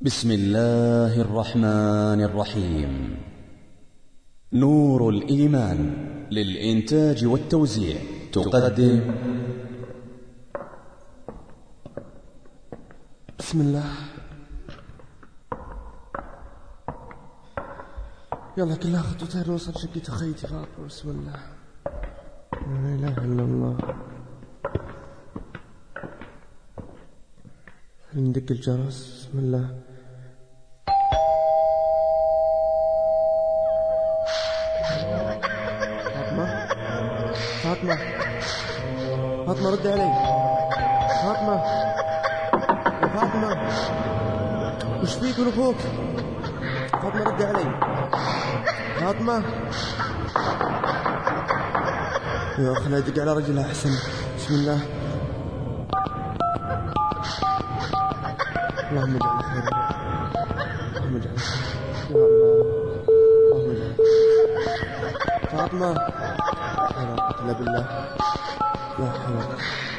بسم الله الرحمن الرحيم. نور الإيمان للإنتاج والتوزيع تقدم بسم الله. يلا كلها خطوتين نوصل شقة خيتي فاطمة. بسم الله، لا إله إلا الله. ندق الجرس. بسم الله. فاطمة فاطمة رد علي. فاطمة يا فاطمة، وش فيك من أخوك؟ فاطمة رد علي. فاطمة يا أخي، لا أدق على رجلها أحسن. بسم الله. اللهم اجعل خير، اللهم اجعل خير يا الله، اللهم اجعل. فاطمة لا قوة إلا بالله، لا حول.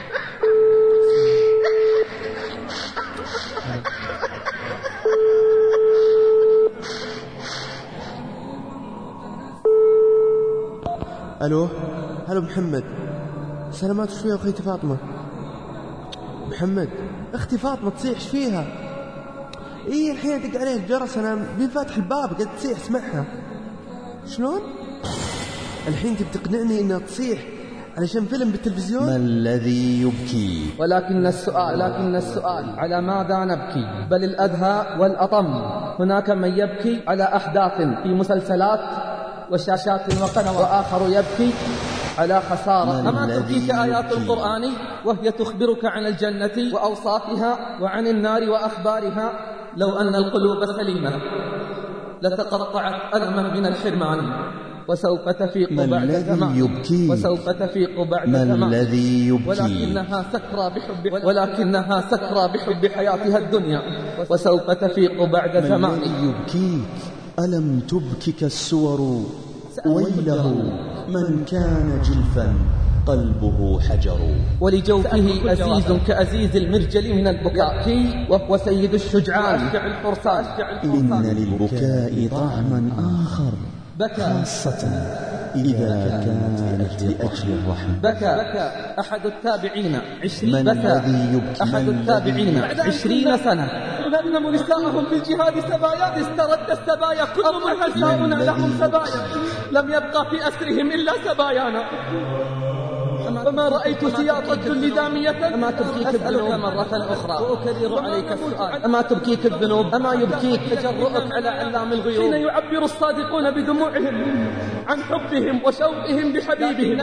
الو هلو محمد، سلامات. شوية أخيتي فاطمة. محمد اختي فاطمة تصيح فيها. ايه الحين دق عليه الجرس، انا بفاتح الباب قد تصيح. اسمعها. شلون الحين تبي تقنعني انها تصيح علشان فيلم بالتلفزيون؟ ما الذي يبكي؟ ولكن السؤال على ماذا نبكي؟ بل الأدهى والأطم، هناك من يبكي على أحداث في مسلسلات وشاشات وقنوات، وآخر يبكي على خسارة. أما تبكيك آيات القرآن وهي تخبرك عن الجنة وأوصافها وعن النار وأخبارها؟ لو أن القلوب سليمة لتقطعت ألما من الحرمان، وسوف تفيق بعد زمان، وسوف تفيق بعد زمان. الذي يبكي؟ ولكنها سكرى بحب حياتها الدنيا، وسوف تفيق بعد زمان. الذي يبكيك؟ ألم تبكك السور؟ ويله من كان جلفا قلبه حجر. ولجوفه أزيز كأزيز المرجل من البكاء، وهو سيد الشجعان الفرسان. إن للبكاء طعما آخر، خاصة إذا كانت لأجل الرحمة. بكى أحد التابعين 20 سنة يغنم نساءهم في الجهاد سبايا، استرد السبايا كل من نساؤنا لهم سبايا، لم يبقى في أسرهم إلا سبايانا. فما رأيت سياط الذل دامية. أما تبكيك الذنوب مرة أخرى وأكرر عليك السؤال، أما تبكيك الذنوب؟ أما يبكيك تجرؤك على علام الغيوب حين يعبر الصادقون بدموعهم عن حبهم وشوقهم بحبيبهم؟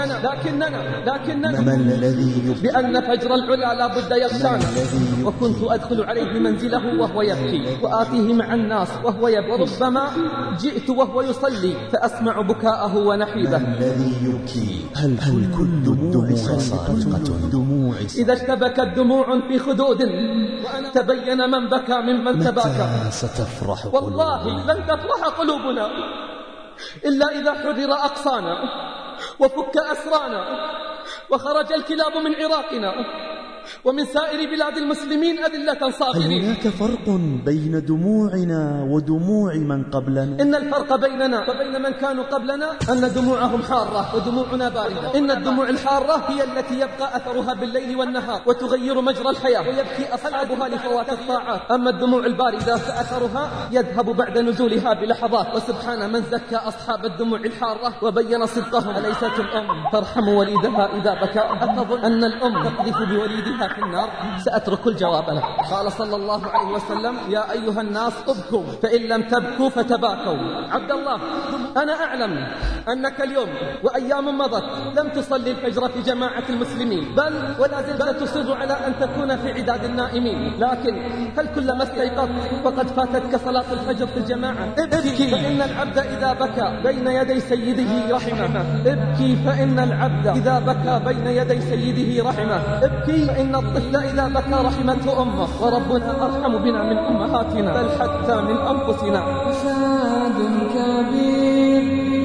لكننا ما الذي يبكي؟ بأن فجر العلا لا بد يغشانا، وكنت أدخل عليه منزله وهو يبكي، وآتيه مع الناس وهو يبكي، وربما جئت وهو يصلي فأسمع بكاءه ونحيبه. ما الذي يبكي؟ هل كل الدموع صادقة؟ إذا اشتبكت دموع في خدود تبين من بكى ممن تباكى. متى ستفرح قلوبنا؟ والله لن تفرح قلوبنا إلا إذا حرر أقصانا وفك أسرانا وخرج الكلاب من عراقنا ومن سائر بلاد المسلمين أذلة صاغرين. هناك فرق بين دموعنا ودموع من قبلنا؟ إن الفرق بيننا وبين من كانوا قبلنا أن دموعهم حارة ودموعنا باردة. إن الدموع الحارة هي التي يبقى أثرها بالليل والنهار وتغير مجرى الحياة ويبكي أصحابها لفوات الطاعات. أما الدموع الباردة فأثرها يذهب بعد نزولها بلحظات. وسبحان من زكى أصحاب الدموع الحارة وبين صدقهم. أليست الأم ترحم وليدها إذا بكى؟ أتظن أن الأم تقذف بوليدها في النار؟ سأترك الجواب لك. قال صلى الله عليه وسلم: يا أيها الناس ابكوا فإن لم تبكوا فتباكوا. عبد الله، أنا أعلم أنك اليوم وأيام مضت لم تصلي الفجر في جماعة المسلمين، بل ولا زلت تصر على أن تكون في عداد النائمين. لكن هل كلما استيقظت وقد فاتتك صلاة الفجر في الجماعة؟ ابكي فإن العبد إذا بكى بين يدي سيده رحمه. ابكي فإن العبد إذا بكى بين يدي سيده رحمه. ابكي فإن الطفل إذا بكى رحمته أمه، وربنا أرحم بنا من أمهاتنا بل حتى من أنفسنا. فساد كبير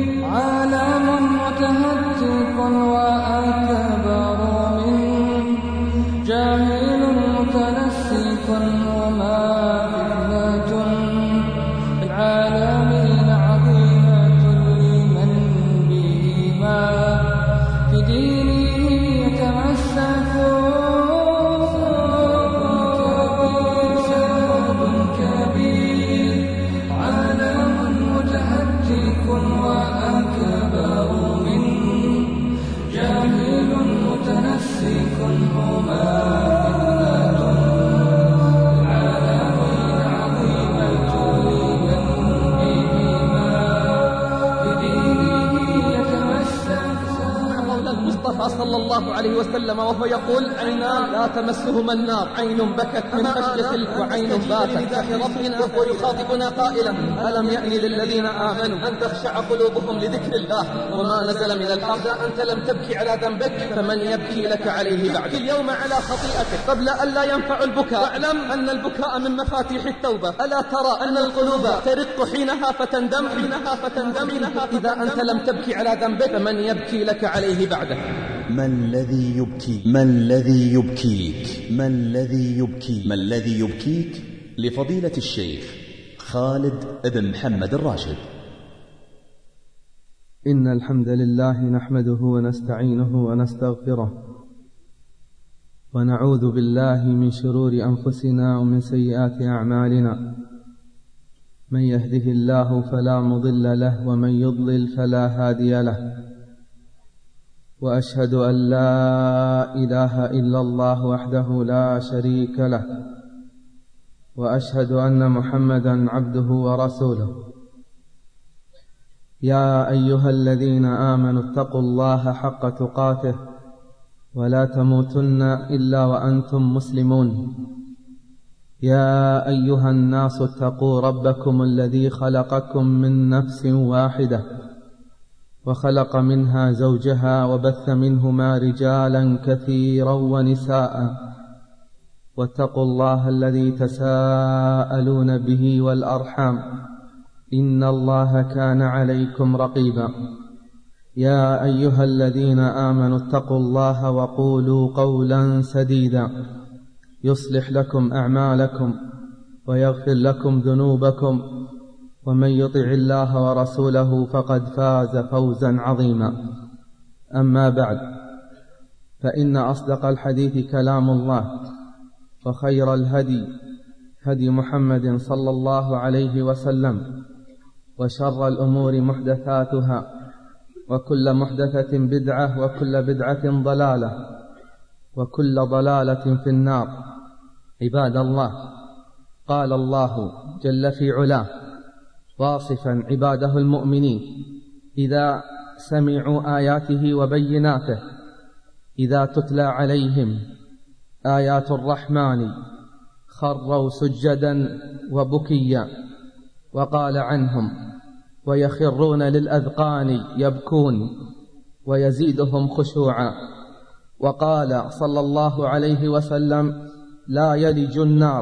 عالم متهتك وأكبر من جاهل متنسك وما في عليه وسلم وهو يقول: عينان لا تمسهما النار، عين بكت من خشية وعين باتت. ربنا ويخاطبنا قائلا: ألم يأن للذين آمنوا أن تخشع قلوبهم لذكر الله وما نزل من الحق. أنت لم تبكي على ذنبك فمن يبكي لك عليه بعد. اليوم على خطيئتك قبل أن لا ينفع البكاء، واعلم أن البكاء من مفاتيح التوبة. ألا ترى أن القلوب ترق حينها فتندم إذا أنت لم تبكي على ذنبك فمن يبكي لك عليه بعده. ما الذي يبكيك؟ ما الذي يبكيك؟ ما الذي يبكيك؟ ما الذي يبكيك؟ لفضيلة الشيخ خالد بن محمد الراشد. إن الحمد لله نحمده ونستعينه ونستغفره، ونعوذ بالله من شرور أنفسنا ومن سيئات أعمالنا. من يهده الله فلا مضل له، ومن يضلل فلا هادي له. وأشهد أن لا إله إلا الله وحده لا شريك له، وأشهد أن محمدا عبده ورسوله. يا أيها الذين آمنوا اتقوا الله حق تقاته ولا تموتن إلا وأنتم مسلمون. يا أيها الناس اتقوا ربكم الذي خلقكم من نفس واحدة وخلق منها زوجها وبث منهما رجالا كثيرا ونساء، واتقوا الله الذي تساءلون به والأرحام، إن الله كان عليكم رقيبا. يا أيها الذين آمنوا اتقوا الله وقولوا قولا سديدا يصلح لكم أعمالكم ويغفر لكم ذنوبكم، ومن يطع الله ورسوله فقد فاز فوزا عظيما. أما بعد، فإن أصدق الحديث كلام الله، وخير الهدي هدي محمد صلى الله عليه وسلم، وشر الأمور محدثاتها، وكل محدثة بدعة، وكل بدعة ضلالة، وكل ضلالة في النار. عباد الله، قال الله جل في علاه واصفا عباده المؤمنين إذا سمعوا آياته وبيناته: إذا تتلى عليهم آيات الرحمن خروا سجدا وبكيا. وقال عنهم: ويخرون للأذقان يبكون ويزيدهم خشوعا. وقال صلى الله عليه وسلم: لا يلج النار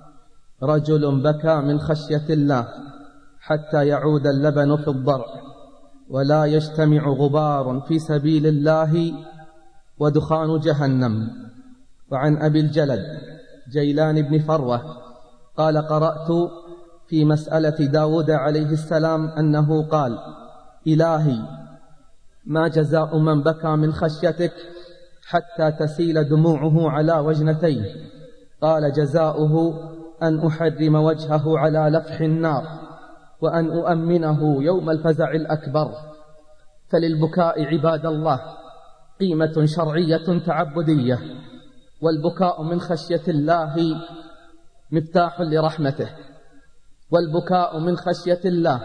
رجل بكى من خشية الله حتى يعود اللبن في الضرع، ولا يجتمع غبار في سبيل الله ودخان جهنم. وعن أبي الجلد جيلان بن فروة قال: قرأت في مسألة داود عليه السلام أنه قال: إلهي، ما جزاء من بكى من خشيتك حتى تسيل دموعه على وجنتيه؟ قال: جزاؤه أن أحرم وجهه على لفح النار، وأن أؤمنه يوم الفزع الأكبر. فللبكاء عباد الله قيمة شرعية تعبدية، والبكاء من خشية الله مفتاح لرحمته، والبكاء من خشية الله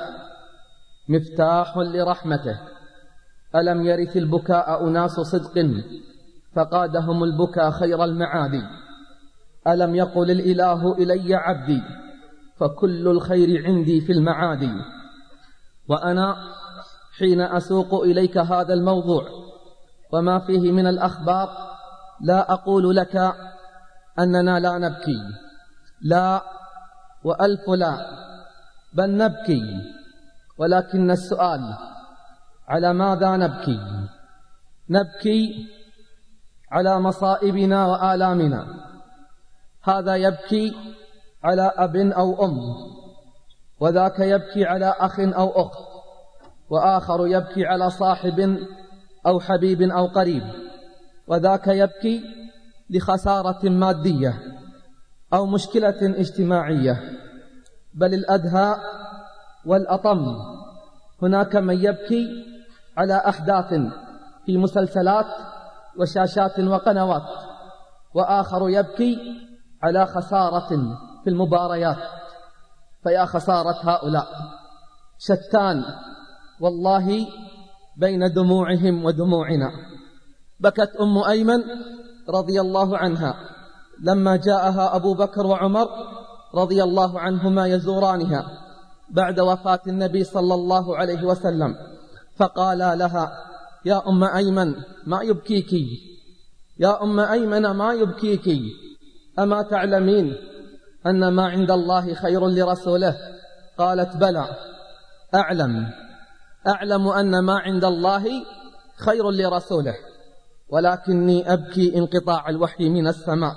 مفتاح لرحمته. ألم يرث البكاء أناس صدق فقادهم البكاء خير المعادي؟ ألم يقل الإله إلي عبدي فكل الخير عندي في المعادي؟ وأنا حين أسوق إليك هذا الموضوع وما فيه من الأخبار لا أقول لك أننا لا نبكي، لا وألف لا، بل نبكي، ولكن السؤال: على ماذا نبكي؟ نبكي على مصائبنا وآلامنا. هذا يبكي على أب أو أم، وذاك يبكي على أخ أو أخت، وآخر يبكي على صاحب أو حبيب أو قريب، وذاك يبكي لخسارة مادية أو مشكلة اجتماعية. بل الأدهى والأطم، هناك من يبكي على أحداث في مسلسلات وشاشات وقنوات، وآخر يبكي على خسارة في المباريات. فيا خسارة هؤلاء، شتان والله بين دموعهم ودموعنا، بكت أم أيمن رضي الله عنها لما جاءها أبو بكر وعمر رضي الله عنهما يزورانها بعد وفاة النبي صلى الله عليه وسلم، فقالا لها: يا أم أيمن ما يبكيك؟ يا أم أيمن ما يبكيك؟ أما تعلمين أن ما عند الله خير لرسوله؟ قالت: بلى أعلم أن ما عند الله خير لرسوله، ولكني أبكي انقطاع الوحي من السماء.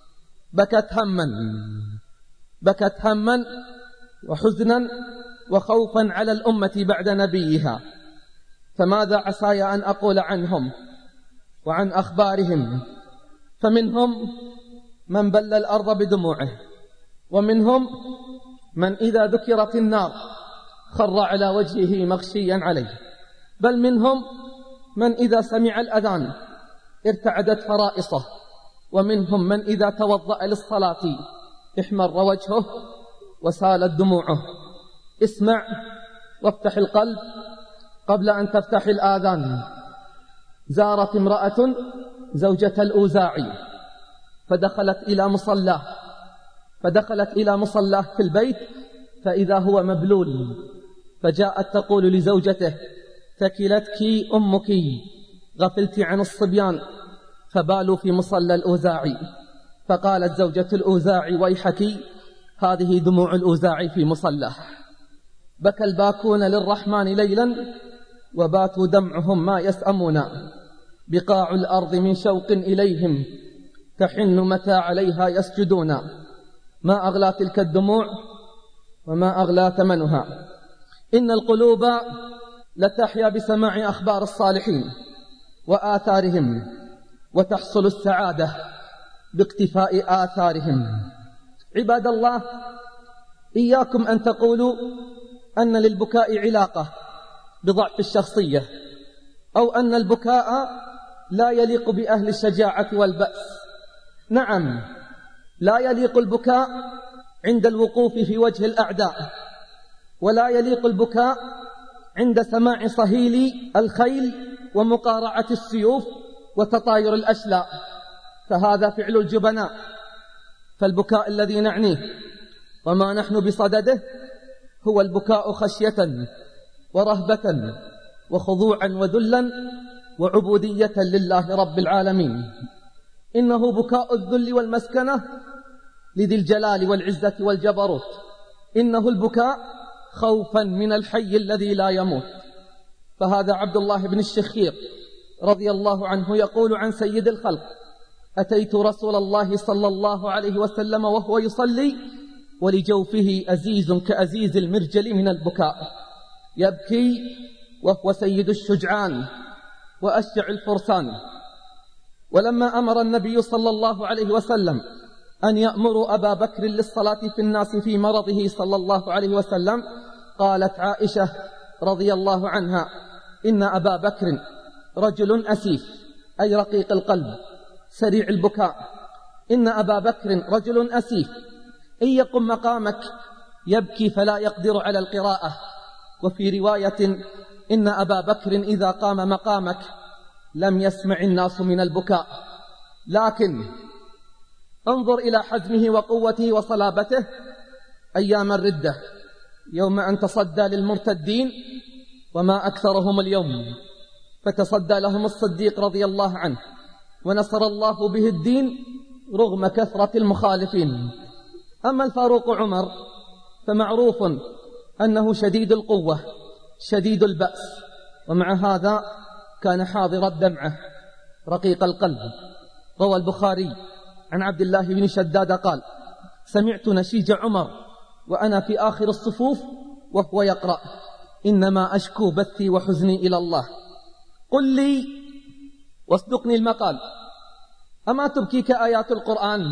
بكت هما وحزنا وخوفا على الأمة بعد نبيها. فماذا عساي أن أقول عنهم وعن أخبارهم؟ فمنهم من بل الأرض بدموعه، ومنهم من إذا ذكرت النار خر على وجهه مغشيا عليه، بل منهم من إذا سمع الأذان ارتعدت فرائصه، ومنهم من إذا توضأ للصلاة احمر وجهه وسالت دموعه. اسمع وافتح القلب قبل أن تفتح الآذان. زارت امرأة زوجة الأوزاعي فدخلت إلى مصلاه في البيت فإذا هو مبلول، فجاءت تقول لزوجته: ثكلتك أمك، غفلت عن الصبيان فبالوا في مصلى الأوزاعي. فقالت زوجة الأوزاعي: ويحك، هذه دموع الأوزاعي في مصلاه. بكى الباكون للرحمن ليلا وباتوا دمعهم ما يسأمون، بقاع الأرض من شوق إليهم تحن متى عليها يسجدون. ما أغلى تلك الدموع وما أغلى ثمنها. إن القلوب لتحيا بسماع أخبار الصالحين وآثارهم، وتحصل السعادة باقتفاء آثارهم. عباد الله، إياكم أن تقولوا أن للبكاء علاقة بضعف الشخصية، أو أن البكاء لا يليق بأهل الشجاعة والبأس. نعم، لا يليق البكاء عند الوقوف في وجه الأعداء، ولا يليق البكاء عند سماع صهيل الخيل ومقارعة السيوف وتطاير الأشلاء، فهذا فعل الجبناء. فالبكاء الذي نعنيه وما نحن بصدده هو البكاء خشية ورهبة وخضوعا وذلا وعبودية لله رب العالمين. إنه بكاء الذل والمسكنة لذي الجلال والعزة والجبروت. إنه البكاء خوفا من الحي الذي لا يموت. فهذا عبد الله بن الشخير رضي الله عنه يقول عن سيد الخلق: أتيت رسول الله صلى الله عليه وسلم وهو يصلي ولجوفه أزيز كأزيز المرجل من البكاء، يبكي وهو سيد الشجعان وأشجع الفرسان. ولما أمر النبي صلى الله عليه وسلم أن يأمر أبا بكر للصلاة في الناس في مرضه صلى الله عليه وسلم، قالت عائشة رضي الله عنها: إن أبا بكر رجل أسيف، أي رقيق القلب سريع البكاء. إن أبا بكر رجل أسيف، إن يقم مقامك يبكي فلا يقدر على القراءة. وفي رواية: إن أبا بكر إذا قام مقامك لم يسمع الناس من البكاء. لكن انظر إلى حزمه وقوته وصلابته أيام الردة، يوم أن تصدى للمرتدين وما أكثرهم اليوم، فتصدى لهم الصديق رضي الله عنه ونصر الله به الدين رغم كثرة المخالفين. أما الفاروق عمر فمعروف أنه شديد القوة شديد البأس، ومع هذا كان حاضر الدمعة رقيق القلب. روى البخاري عن عبد الله بن شداد قال: سمعت نشيج عمر وأنا في آخر الصفوف وهو يقرأ: إنما أشكو بثي وحزني إلى الله. قل لي واصدقني المقال، أما تبكيك آيات القرآن؟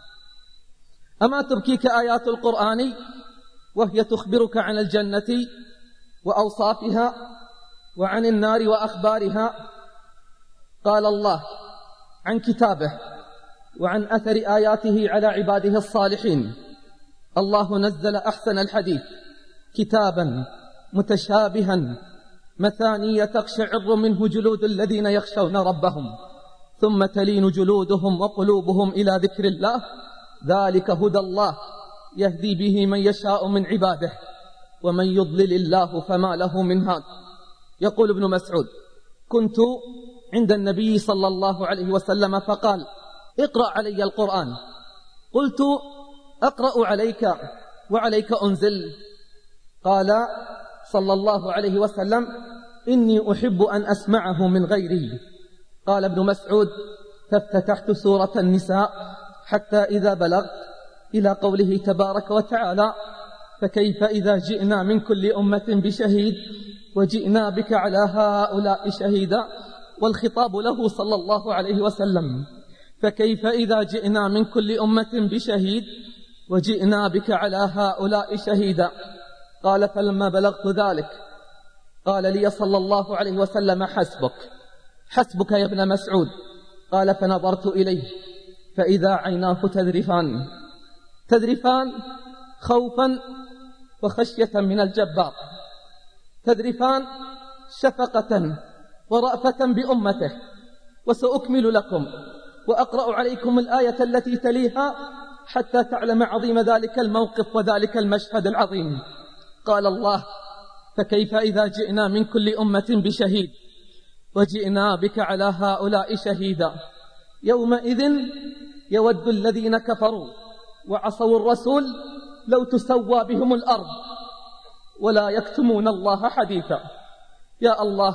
أما تبكيك آيات القرآن وهي تخبرك عن الجنة وأوصافها وعن النار وأخبارها؟ قال الله عن كتابه وعن أثر آياته على عباده الصالحين: الله نزل أحسن الحديث كتابا متشابها مثانية تقشعر منه جلود الذين يخشون ربهم ثم تلين جلودهم وقلوبهم إلى ذكر الله، ذلك هدى الله يهدي به من يشاء من عباده، ومن يضلل الله فما له من هاد. يقول ابن مسعود: كنت عند النبي صلى الله عليه وسلم فقال: اقرأ علي القرآن. قلت: أقرأ عليك وعليك أنزل؟ قال صلى الله عليه وسلم: إني أحب أن أسمعه من غيري. قال ابن مسعود: فافتتحت سورة النساء حتى إذا بلغت إلى قوله تبارك وتعالى: فكيف إذا جئنا من كل أمة بشهيد وجئنا بك على هؤلاء شهيدا، والخطاب له صلى الله عليه وسلم: فكيف إذا جئنا من كل أمة بشهيد وجئنا بك على هؤلاء شهيدا. قال: فلما بلغت ذلك قال لي صلى الله عليه وسلم: حسبك يا ابن مسعود. قال: فنظرت إليه فإذا عيناه تذرفان خوفا وخشية من الجبار، تذرفان شفقة ورأفة بأمته. وسأكمل لكم وأقرأ عليكم الآية التي تليها حتى تعلم عظيم ذلك الموقف وذلك المشهد العظيم. قال الله: فكيف إذا جئنا من كل أمة بشهيد وجئنا بك على هؤلاء شهيدا، يومئذ يود الذين كفروا وعصوا الرسول لو تسوى بهم الأرض ولا يكتمون الله حديثا. يا الله،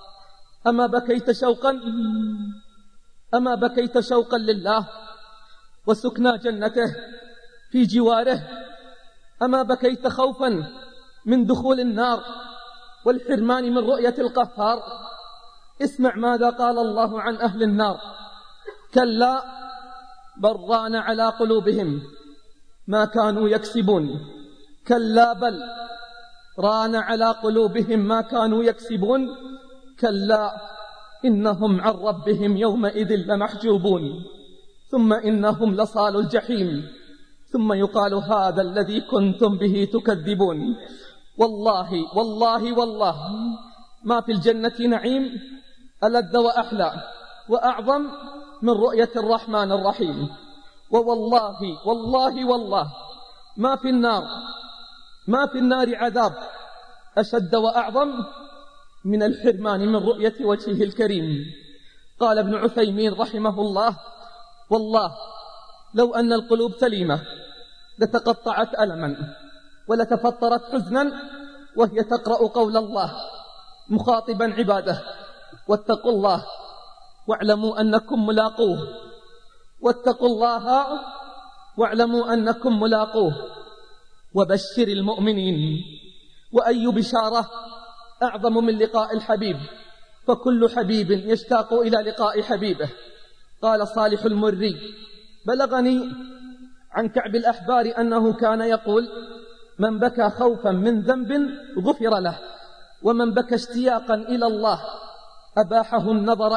أما بكيت شوقا لله وسكنى جنته في جواره؟ أما بكيت خوفا من دخول النار والحرمان من رؤية القهار؟ اسمع ماذا قال الله عن أهل النار: كلا بل ران على قلوبهم ما كانوا يكسبون. كلا بل ران على قلوبهم ما كانوا يكسبون. كلا إنهم عن ربهم يومئذ لمحجوبون. ثم إنهم لصالوا الجحيم. ثم يقال: هذا الذي كنتم به تكذبون. والله والله والله ما في الجنة نعيم ألذ وأحلى وأعظم من رؤية الرحمن الرحيم. ووالله والله والله ما في النار عذاب أشد وأعظم من الحرمان من رؤية وجهه الكريم. قال ابن عثيمين رحمه الله: والله لو أن القلوب سليمة لتقطعت ألما ولتفطرت حزنا وهي تقرأ قول الله مخاطبا عباده: واتقوا الله واعلموا أنكم ملاقوه. واتقوا الله واعلموا أنكم ملاقوه وبشر المؤمنين. وأي بشارة أعظم من لقاء الحبيب، فكل حبيب يشتاق إلى لقاء حبيبه. قال صالح المري: بلغني عن كعب الأحبار أنه كان يقول: من بكى خوفا من ذنب غفر له، ومن بكى اشتياقا إلى الله أباحه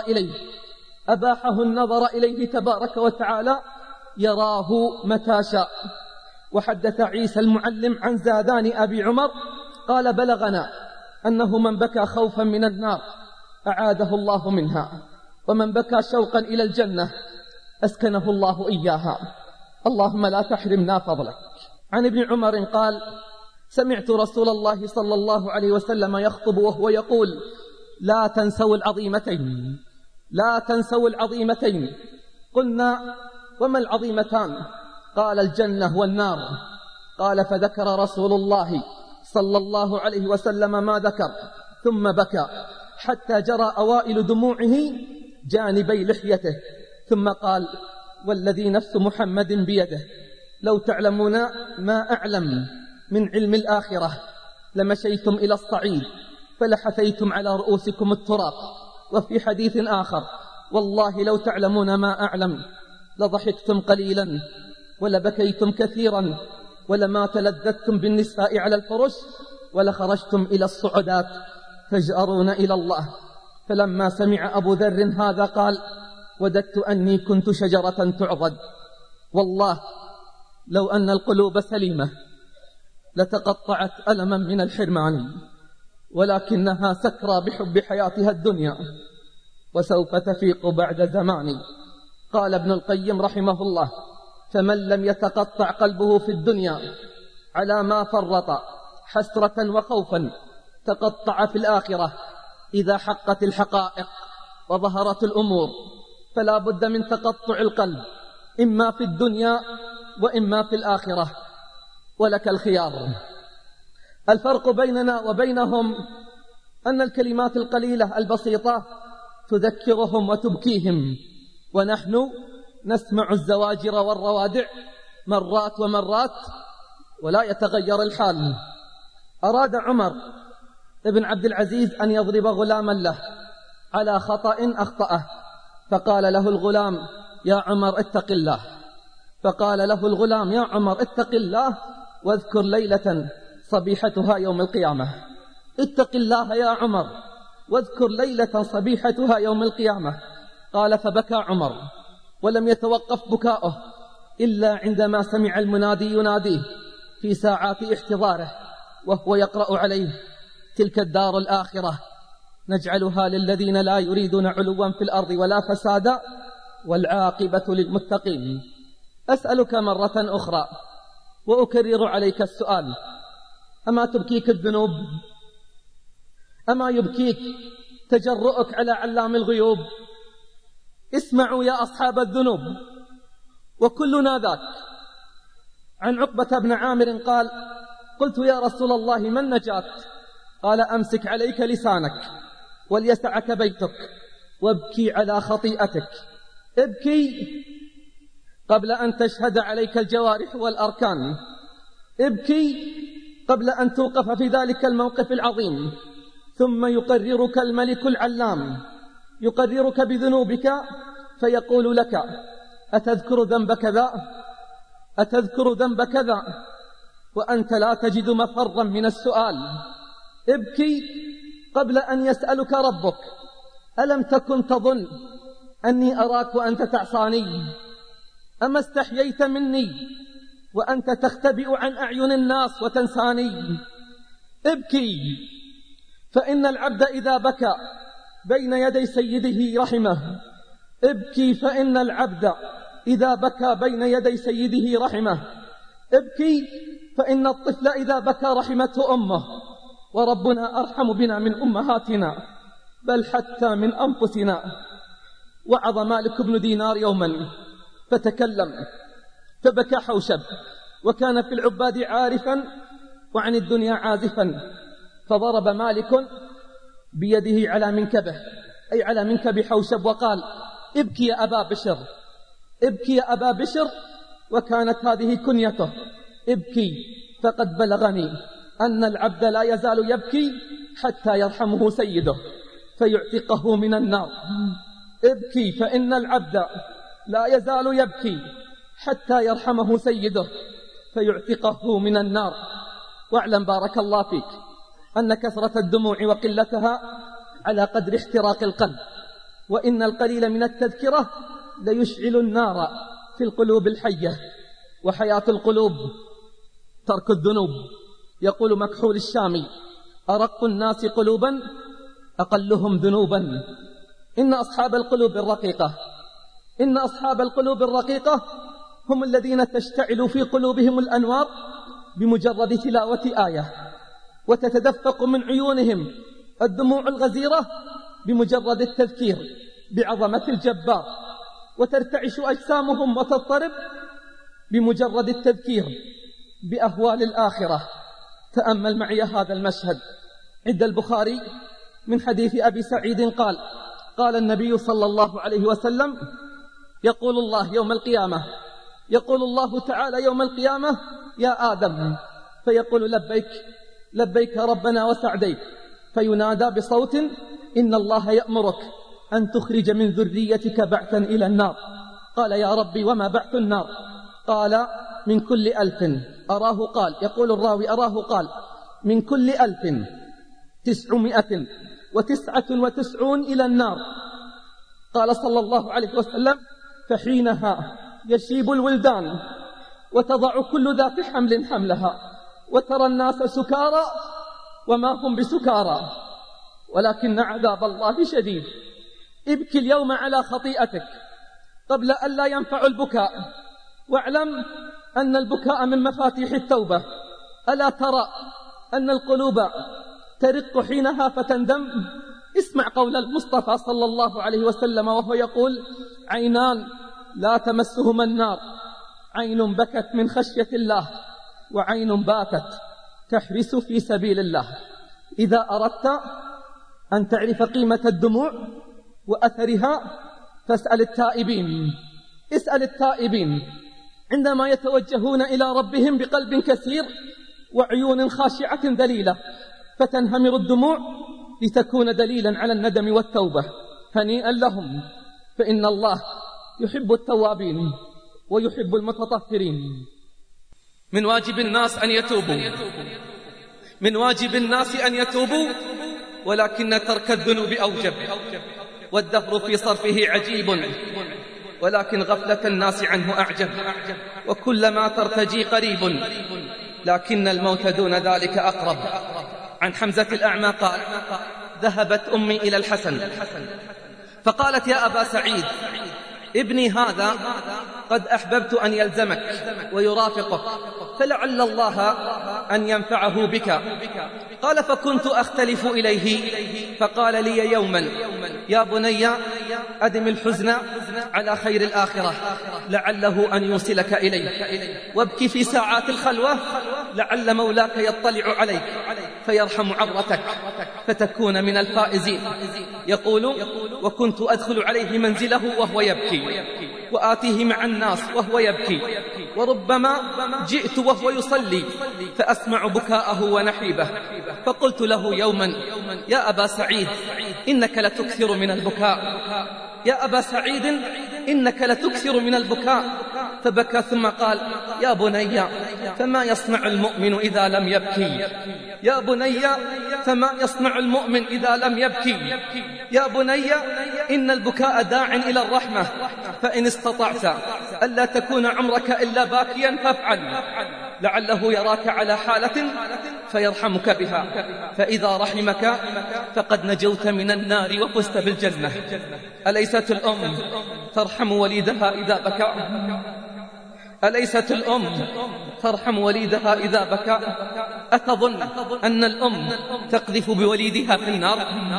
النظر إليه تبارك وتعالى يراه متى شاء. وحدث عيسى المعلم عن زادان أبي عمر قال: بلغنا أنه من بكى خوفا من النار أعاده الله منها، ومن بكى شوقا إلى الجنة أسكنه الله إياها. اللهم لا تحرمنا فضلك. عن ابن عمر قال: سمعت رسول الله صلى الله عليه وسلم يخطب وهو يقول: لا تنسوا العظيمتين. قلنا: وما العظيمتان؟ قال: الجنة والنار. قال: فذكر رسول الله صلى الله عليه وسلم ما ذكر، ثم بكى حتى جرى أوائل دموعه جانبي لحيته، ثم قال: والذي نفس محمد بيده لو تعلمون ما أعلم من علم الآخرة لمشيتم إلى الصعيد فلحثيتم على رؤوسكم التراب. وفي حديث آخر: والله لو تعلمون ما أعلم لضحكتم قليلا ولبكيتم كثيرا ولما تلذذتم بالنساء على الفرش ولخرجتم إلى الصعودات تجأرون إلى الله. فلما سمع أبو ذر هذا قال: وددت أني كنت شجرة تعضد. والله لو أن القلوب سليمة لتقطعت ألما من الحرمان، ولكنها سكرى بحب حياتها الدنيا وسوف تفيق بعد زمان. قال ابن القيم رحمه الله: فمن لم يتقطع قلبه في الدنيا على ما فرط حسرة وخوفا تقطع في الآخرة إذا حقت الحقائق وظهرت الأمور، فلا بد من تقطع القلب إما في الدنيا وإما في الآخرة، ولك الخيار. الفرق بيننا وبينهم أن الكلمات القليلة البسيطة تذكرهم وتبكيهم، ونحن نسمع الزواجر والروادع مرات ومرات ولا يتغير الحال. أراد عمر ابن عبد العزيز أن يضرب غلاما له على خطأ أخطأه، فقال له الغلام: يا عمر اتق الله. فقال له الغلام: يا عمر اتق الله واذكر ليلة صبيحتها يوم القيامة. اتق الله يا عمر واذكر ليلة صبيحتها يوم القيامة. قال: فبكى عمر ولم يتوقف بكاؤه إلا عندما سمع المنادي يناديه في ساعات احتضاره وهو يقرأ عليه: تلك الدار الآخرة نجعلها للذين لا يريدون علوا في الأرض ولا فسادا والعاقبة للمتقين. أسألك مرة أخرى وأكرر عليك السؤال: أما تبكيك الذنوب؟ أما يبكيك تجرؤك على علام الغيوب؟ اسمعوا يا أصحاب الذنوب وكلنا ذاك. عن عقبة بن عامر قال: قلت يا رسول الله ما النجاة؟ قال: أمسك عليك لسانك وليسعك بيتك وابكي على خطيئتك. ابكي قبل أن تشهد عليك الجوارح والأركان، ابكي قبل أن توقف في ذلك الموقف العظيم. ثم يقررك الملك العلام، يقررك بذنوبك فيقول لك: أتذكر ذنب كذا؟ أتذكر ذنب كذا؟ وأنت لا تجد مفرا من السؤال. ابكي قبل أن يسألك ربك: ألم تكن تظن أني أراك وأنت تعصاني؟ أما استحييت مني وأنت تختبئ عن أعين الناس وتنساني؟ ابكي، فإن العبد إذا بكى بين يدي سيده رحمه. ابكي، فإن العبد إذا بكى بين يدي سيده رحمه. ابكي، فإن الطفل إذا بكى رحمته أمه، وربنا أرحم بنا من أمهاتنا بل حتى من أنفسنا. وعظ مالك بن دينار يوما فتكلم فبكى حوشب، وكان في العباد عارفا وعن الدنيا عازفا، فضرب مالك بيده على منكبه أي على منكب حوشب وقال: ابكي يا أبا بشر، ابكي يا أبا بشر. وكانت هذه كنيته: ابكي فقد بلغني أن العبد لا يزال يبكي حتى يرحمه سيده فيعتقه من النار. ابكي، فإن العبد لا يزال يبكي حتى يرحمه سيده فيعتقه من النار. واعلم بارك الله فيك أن كثرة الدموع وقلتها على قدر احتراق القلب، وإن القليل من التذكرة ليشعل النار في القلوب الحية. وحياة القلوب ترك الذنوب. يقول مكحول الشامي: أرق الناس قلوبا أقلهم ذنوبا. إن أصحاب القلوب الرقيقة هم الذين تشتعل في قلوبهم الأنوار بمجرد تلاوة آية، وتتدفق من عيونهم الدموع الغزيرة بمجرد التذكير بعظمة الجبار، وترتعش أجسامهم وتضطرب بمجرد التذكير بأهوال الآخرة. تأمل معي هذا المشهد عند البخاري من حديث أبي سعيد قال: قال النبي صلى الله عليه وسلم: يقول الله يوم القيامة، يقول الله تعالى يوم القيامة: يا آدم، فيقول: لبيك لبيك ربنا وسعديك. فينادى بصوت: إن الله يأمرك أن تخرج من ذريتك بعثا إلى النار. قال: يا ربي وما بعث النار؟ قال: من كل 1000. أراه قال، يقول الراوي: أراه قال: من كل 1999 إلى النار. قال صلى الله عليه وسلم: فحينها يشيب الولدان وتضع كل ذات حمل حملها، وترى الناس سكارى وما هم بسكارى ولكن عذاب الله شديد. ابكي اليوم على خطيئتك قبل أن لا ينفع البكاء، واعلم أن البكاء من مفاتيح التوبة. ألا ترى أن القلوب ترق حينها فتندم؟ اسمع قول المصطفى صلى الله عليه وسلم وهو يقول: عينان لا تمسهما النار، عين بكت من خشية الله، وعين باتت تحرس في سبيل الله. إذا أردت أن تعرف قيمة الدموع وأثرها فاسأل التائبين. اسأل التائبين عندما يتوجهون إلى ربهم بقلب كثير وعيون خاشعة ذليلة، فتنهمر الدموع لتكون دليلا على الندم والتوبة. هنيئا لهم، فإن الله يحب التوابين ويحب المتطهرين. من واجب الناس أن يتوبوا، من واجب الناس أن يتوبوا، ولكن ترك الذنوب أوجب. والدهر في صرفه عجيب، ولكن غفلة الناس عنه أعجب. وكلما ترتجي قريب، لكن الموت دون ذلك أقرب. عن حمزة الأعمى قال: ذهبت أمي إلى الحسن فقالت: يا أبا سعيد، ابني هذا قد أحببت أن يلزمك ويرافقك، فلعل الله أن ينفعه بك. قال: فكنت أختلف إليه، فقال لي يوما: يا بني، أدم الحزن على خير الآخرة، لعله أن يوصلك إليه، وابكي في ساعات الخلوة، لعل مولاك يطلع عليك فيرحم عبرتك فتكون من الفائزين. يقول: وكنت أدخل عليه منزله وهو يبكي، وآتيه مع الناس وهو يبكي، وربما جئت وهو يصلي فأسمع بكاءه ونحيبه، فقلت له يوما: يا أبا سعيد، إنك لتكثر من البكاء، يا أبا سعيد إنك لتكثر من البكاء. فبكى ثم قال: يا بني، فما يصنع المؤمن إذا لم يبكي؟ يا بني، فما يصنع المؤمن إذا لم يبكي؟ يا بني، إن البكاء داع إلى الرحمة، فإن استطعت ألا تكون عمرك إلا باكيا فافعل، لعله يراك على حالة فيرحمك بها، فإذا رحمك فقد نجوت من النار وفزت بالجنة. أليست الأم ترحم وليدها إذا بكى؟ أليست الأم ترحم وليدها إذا بكى؟ أتظن أن الأم تقذف بوليدها في النار؟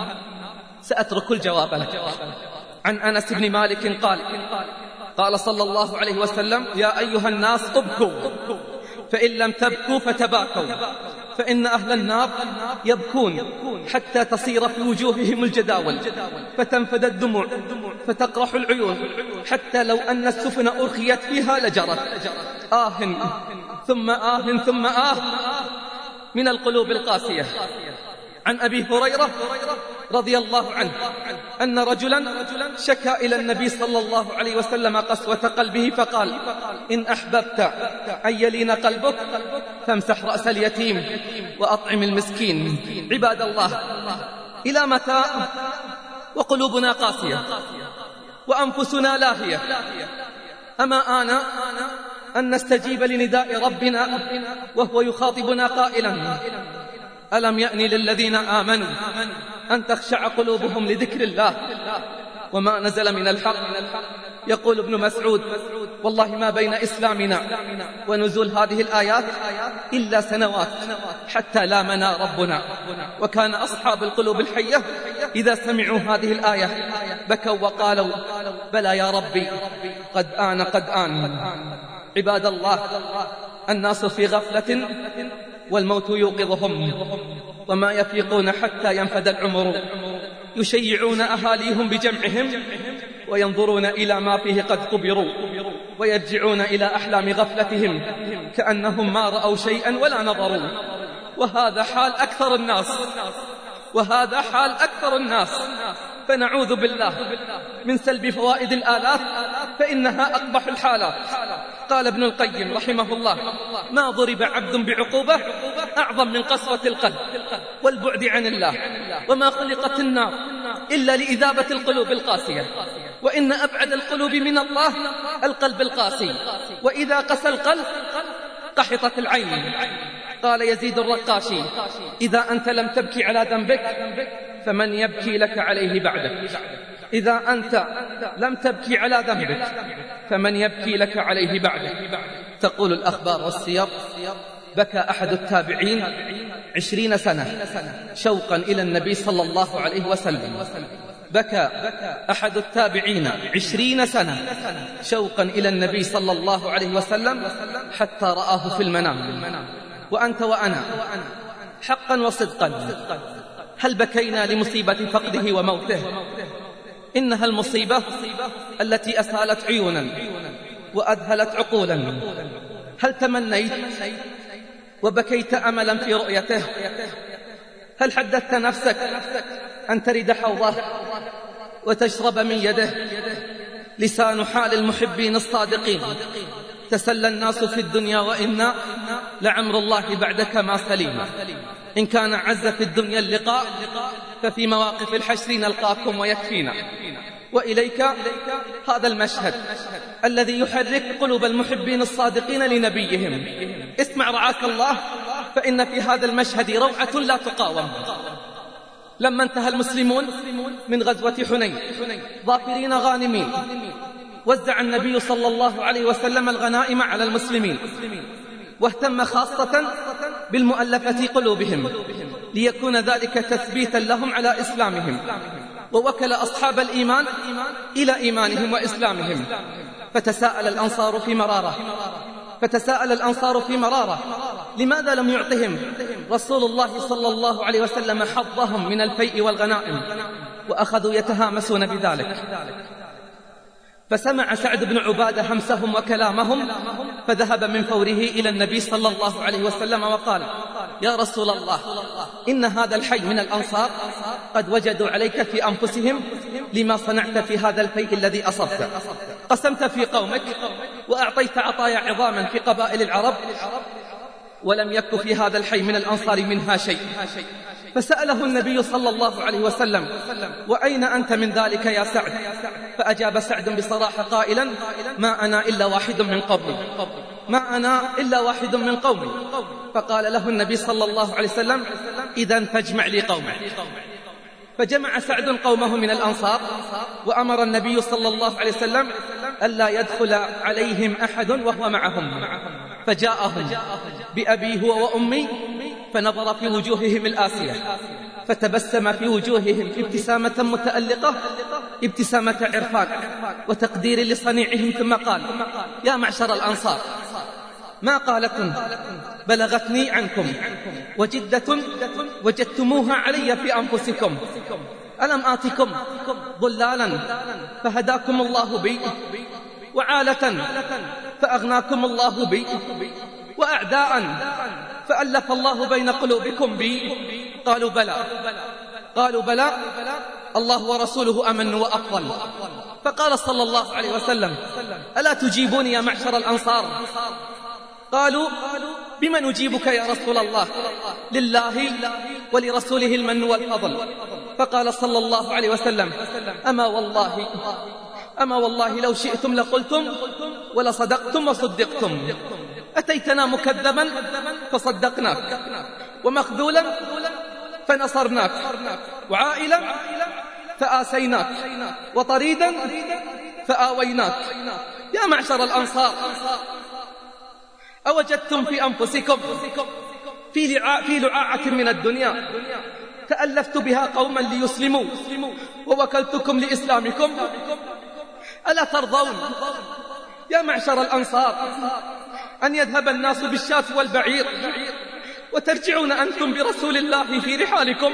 سأترك الجواب لك. عن أنس بن مالك قال: قال صلى الله عليه وسلم: يا أيها الناس ابكوا، فإن لم تبكوا فتباكوا، فإن أهل النار يبكون حتى تصير في وجوههم الجداول، فتنفد الدموع، فتقرح العيون، حتى لو أن السفن أرخيت فيها لجرت. آه ثم آه ثم آه من القلوب القاسية. عن أبي هريرة رضي الله عنه أن رجلا شكى إلى النبي صلى الله عليه وسلم قسوة قلبه، فقال: إن أحببت أن يلين قلبك فامسح رأس اليتيم وأطعم المسكين. عباد الله، إلى متى وقلوبنا قاسية وأنفسنا لاهية؟ أما آن أن نستجيب لنداء ربنا وهو يخاطبنا قائلا: ألم يأن للذين آمنوا أن تخشع قلوبهم لذكر الله وما نزل من الحق؟ يقول ابن مسعود: والله ما بين إسلامنا ونزول هذه الآيات إلا سنوات حتى لامنا ربنا. وكان أصحاب القلوب الحية إذا سمعوا هذه الآية بكوا وقالوا: بلى يا ربي، قد آن قد آن. عباد الله، الناس في غفلة والموت يوقظهم، وما يفيقون حتى ينفد العمر. يشيعون أهاليهم بجمعهم وينظرون إلى ما فيه قد قبروا، ويرجعون إلى أحلام غفلتهم كأنهم ما رأوا شيئا ولا نظروا. وهذا حال أكثر الناس، وهذا حال أكثر الناس. فنعوذ بالله من سلب فوائد الآلات، فإنها أقبح الحالات. قال ابن القيم رحمه الله: ما ضرب عبد بعقوبة أعظم من قسوة القلب والبعد عن الله، وما خلقت النار إلا لإذابة القلوب القاسية، وإن أبعد القلوب من الله القلب القاسي، وإذا قسى القلب قحطت العين. قال يزيد الرقاشي: إذا أنت لم تبكي على ذنبك فمن يبكي لك عليه بعدك؟ إذا أنت لم تبكي على ذنبك فمن يبكي لك عليه بعدك. تقول الأخبار والسير: بكى أحد التابعين 20 سنة شوقا إلى النبي صلى الله عليه وسلم. بكى أحد التابعين 20 سنة شوقا إلى النبي صلى الله عليه وسلم حتى رآه في المنام. وأنت وأنا حقا وصدقا هل بكينا لمصيبة فقده وموته؟ إنها المصيبة التي أسالت عيونا وأذهلت عقولا. هل تمنيت وبكيت أملا في رؤيته؟ هل حدثت نفسك أن ترد حوضه وتشرب من يده؟ لسان حال المحبين الصادقين: تسلى الناس في الدنيا وإنا لعمر الله بعدك ما سليما. إن كان عز في الدنيا اللقاء ففي مواقف الحشر نلقاكم ويكفينا. وإليك هذا المشهد الذي يحرك قلوب المحبين الصادقين لنبيهم. اسمع رعاك الله، فإن في هذا المشهد روعة لا تقاوم. لما انتهى المسلمون من غزوة حنين ظافرين غانمين، وزع النبي صلى الله عليه وسلم الغنائم على المسلمين، واهتم خاصة بالمؤلفة قلوبهم ليكون ذلك تثبيتا لهم على إسلامهم، ووكل أصحاب الإيمان إلى إيمانهم وإسلامهم. فتساءل الأنصار في مرارة لماذا لم يعطهم رسول الله صلى الله عليه وسلم حظهم من الفيء والغنائم؟ وأخذوا يتهامسون بذلك. فسمع سعد بن عبادة همسهم وكلامهم، فذهب من فوره إلى النبي صلى الله عليه وسلم وقال: يا رسول الله، إن هذا الحي من الأنصار قد وجدوا عليك في أنفسهم لما صنعت في هذا الفيء الذي أصبت. قسمت في قومك وأعطيت عطايا عظاما في قبائل العرب، ولم يك في هذا الحي من الأنصار منها شيء. فسأله النبي صلى الله عليه وسلم: وأين أنت من ذلك يا سعد؟ فأجاب سعد بصراحة قائلا: ما أنا إلا واحد من قومي. فقال له النبي صلى الله عليه وسلم: إذن فاجمع لي قومك. فجمع سعد قومه من الأنصار، وأمر النبي صلى الله عليه وسلم ألا يدخل عليهم أحد وهو معهم. فجاءهم بأبي هو وأمي، فنظر في وجوههم الآسية، فتبسم في وجوههم ابتسامة متألقة، ابتسامة عرفان وتقدير لصنيعهم، ثم قال: يا معشر الأنصار، ما قالة بلغتني عنكم وجدة وجدتموها علي في أنفسكم. ألم آتكم ضلالا فهداكم الله بي، وعالة فأغناكم الله بي، وأعداء فألف الله بين قلوبكم بي؟ قالوا بلى الله ورسوله أمن وأفضل. فقال صلى الله عليه وسلم: ألا تجيبوني يا معشر الأنصار؟ قالوا: بما نجيبك يا رسول الله؟ لله ولرسوله المن والفضل. فقال صلى الله عليه وسلم: أما والله لو شئتم لقلتم ولصدقتم وصدقتم. أتيتنا مكذبا فصدقناك، ومخذولا فنصرناك، وعائلا فآسيناك، وطريدا فآويناك. يا معشر الأنصار، أوجدتم في أنفسكم في لعاعة من الدنيا تألفت بها قوما ليسلموا ووكلتكم لإسلامكم؟ ألا ترضون يا معشر الأنصار أن يذهب الناس بالشاة والبعير وترجعون أنتم برسول الله في رحالكم؟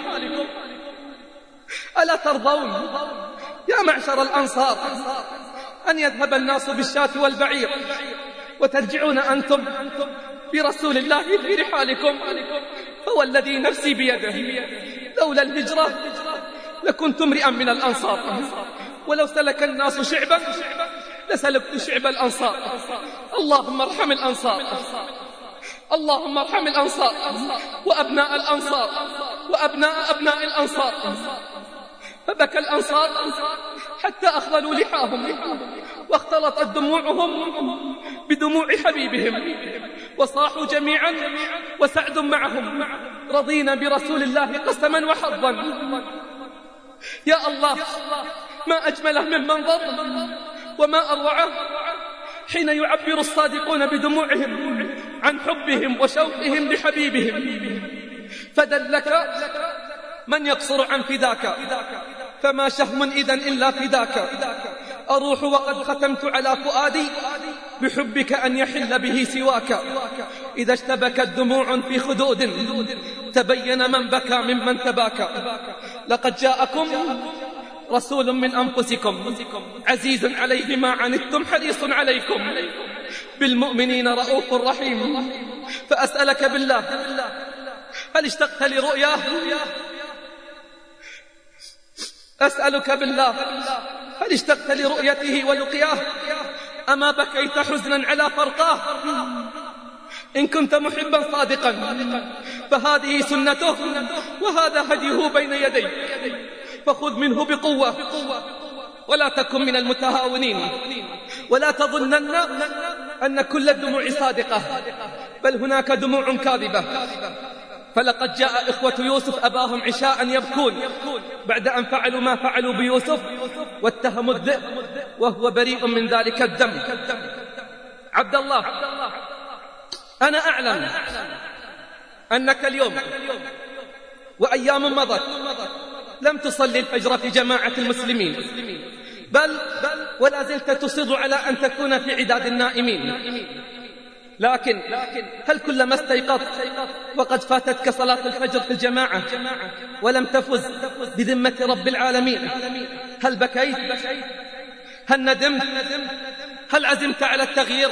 ألا ترضون يا معشر الأنصار أن يذهب الناس بالشاة والبعير وترجعون أنتم برسول الله في رحالكم؟ فوالذي نفسي بيده لولا الهجرة لكنت امرئا من الأنصار، ولو سلك الناس شعبا لسلكت شعب الأنصار. اللهم ارحم الأنصار، اللهم ارحم الأنصار وأبناء الأنصار وأبناء أبناء الأنصار. فبكى الأنصار حتى أخضلوا لحاهم، واختلطت دموعهم بدموع حبيبهم، وصاحوا جميعا وسعد معهم: رضينا برسول الله قسما وحظا. يا الله ما أجمله من منظر وما أروعه حين يعبر الصادقون بدموعهم عن حبهم وشوقهم لحبيبهم. فدلك من يقصر عن فداك، فما شهم إذن إلا فداك. أروح وقد ختمت على فؤادي بحبك أن يحل به سواك. إذا اشتبكت دموع في خدود تبين من بكى ممن تباكى. لقد جاءكم رسول من أنفسكم عزيز عليه ما عنتم حريص عليكم بالمؤمنين رؤوف رحيم. فأسألك بالله، هل اشتقت لرؤياه؟ أسألك بالله، هل اشتقت لرؤيته ولقياه؟ أما بكيت حزنا على فرقاه؟ إن كنت محبا صادقا فهذه سنته وهذا هديه بين يديك، فخذ منه بقوة ولا تكن من المتهاونين، ولا تظنن أن كل الدموع صادقة، بل هناك دموع كاذبة. فلقد جاء إخوة يوسف أباهم عشاء يبكون بعد أن فعلوا ما فعلوا بيوسف واتهموا الذئب وهو بريء من ذلك الدم. عبد الله، أنا أعلم أنك اليوم وأيام مضت لم تصلي الفجر في جماعة المسلمين، بل ولا زلت تصر على أن تكون في عداد النائمين. لكن هل كلما استيقظت وقد فاتتك صلاة الفجر في الجماعة ولم تفز بذمة رب العالمين، هل بكيت؟ هل ندمت؟ هل عزمت على التغيير؟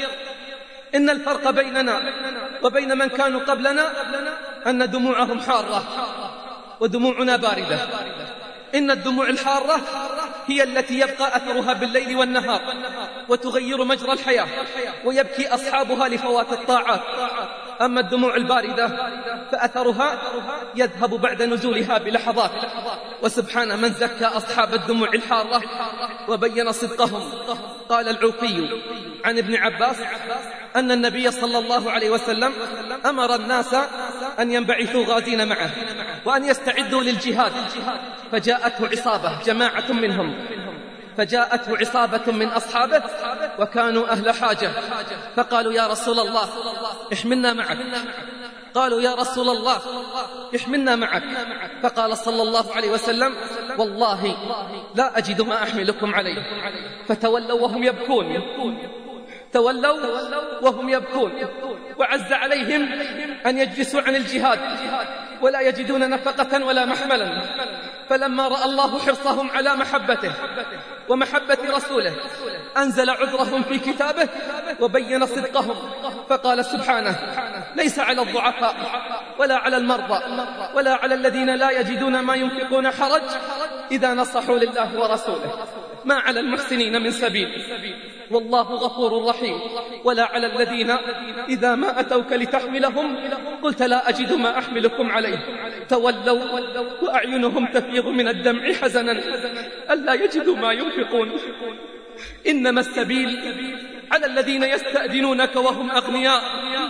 إن الفرق بيننا وبين من كانوا قبلنا أن دموعهم حارة ودموعنا باردة. إن الدموع الحارة هي التي يبقى أثرها بالليل والنهار وتغير مجرى الحياة ويبكي أصحابها لفوات الطاعات. أما الدموع الباردة فأثرها يذهب بعد نزولها بلحظات. وسبحان من زكى أصحاب الدموع الحارة وبين صدقهم. قال العوفي عن ابن عباس أن النبي صلى الله عليه وسلم أمر الناس أن ينبعثوا غازين معه وأن يستعدوا للجهاد، فجاءته عصابة جماعة منهم، فجاءته عصابة من أصحابه وكانوا أهل حاجة، فقالوا يا رسول الله احملنا معك. قالوا يا رسول الله احملنا معك. فقال صلى الله عليه وسلم والله لا أجد ما أحملكم عليه. فتولوا وهم يبكون، تولوا وهم يبكون، وعز عليهم أن يجلسوا عن الجهاد ولا يجدون نفقة ولا محملا. فلما رأى الله حرصهم على محبته ومحبة رسوله أنزل عذرهم في كتابه وبين صدقهم، فقال سبحانه ليس على الضعفاء ولا على المرضى ولا على الذين لا يجدون ما ينفقون حرج إذا نصحوا لله ورسوله، ما على المحسنين من سبيل والله غفور رحيم. ولا على الذين إذا ما أتوك لتحملهم قلت لا أجد ما أحملكم عليه تولوا وأعينهم تفيض من الدمع حزنا ألا يجدوا ما ينفقون. إنما السبيل على الذين يستأذنونك وهم أغنياء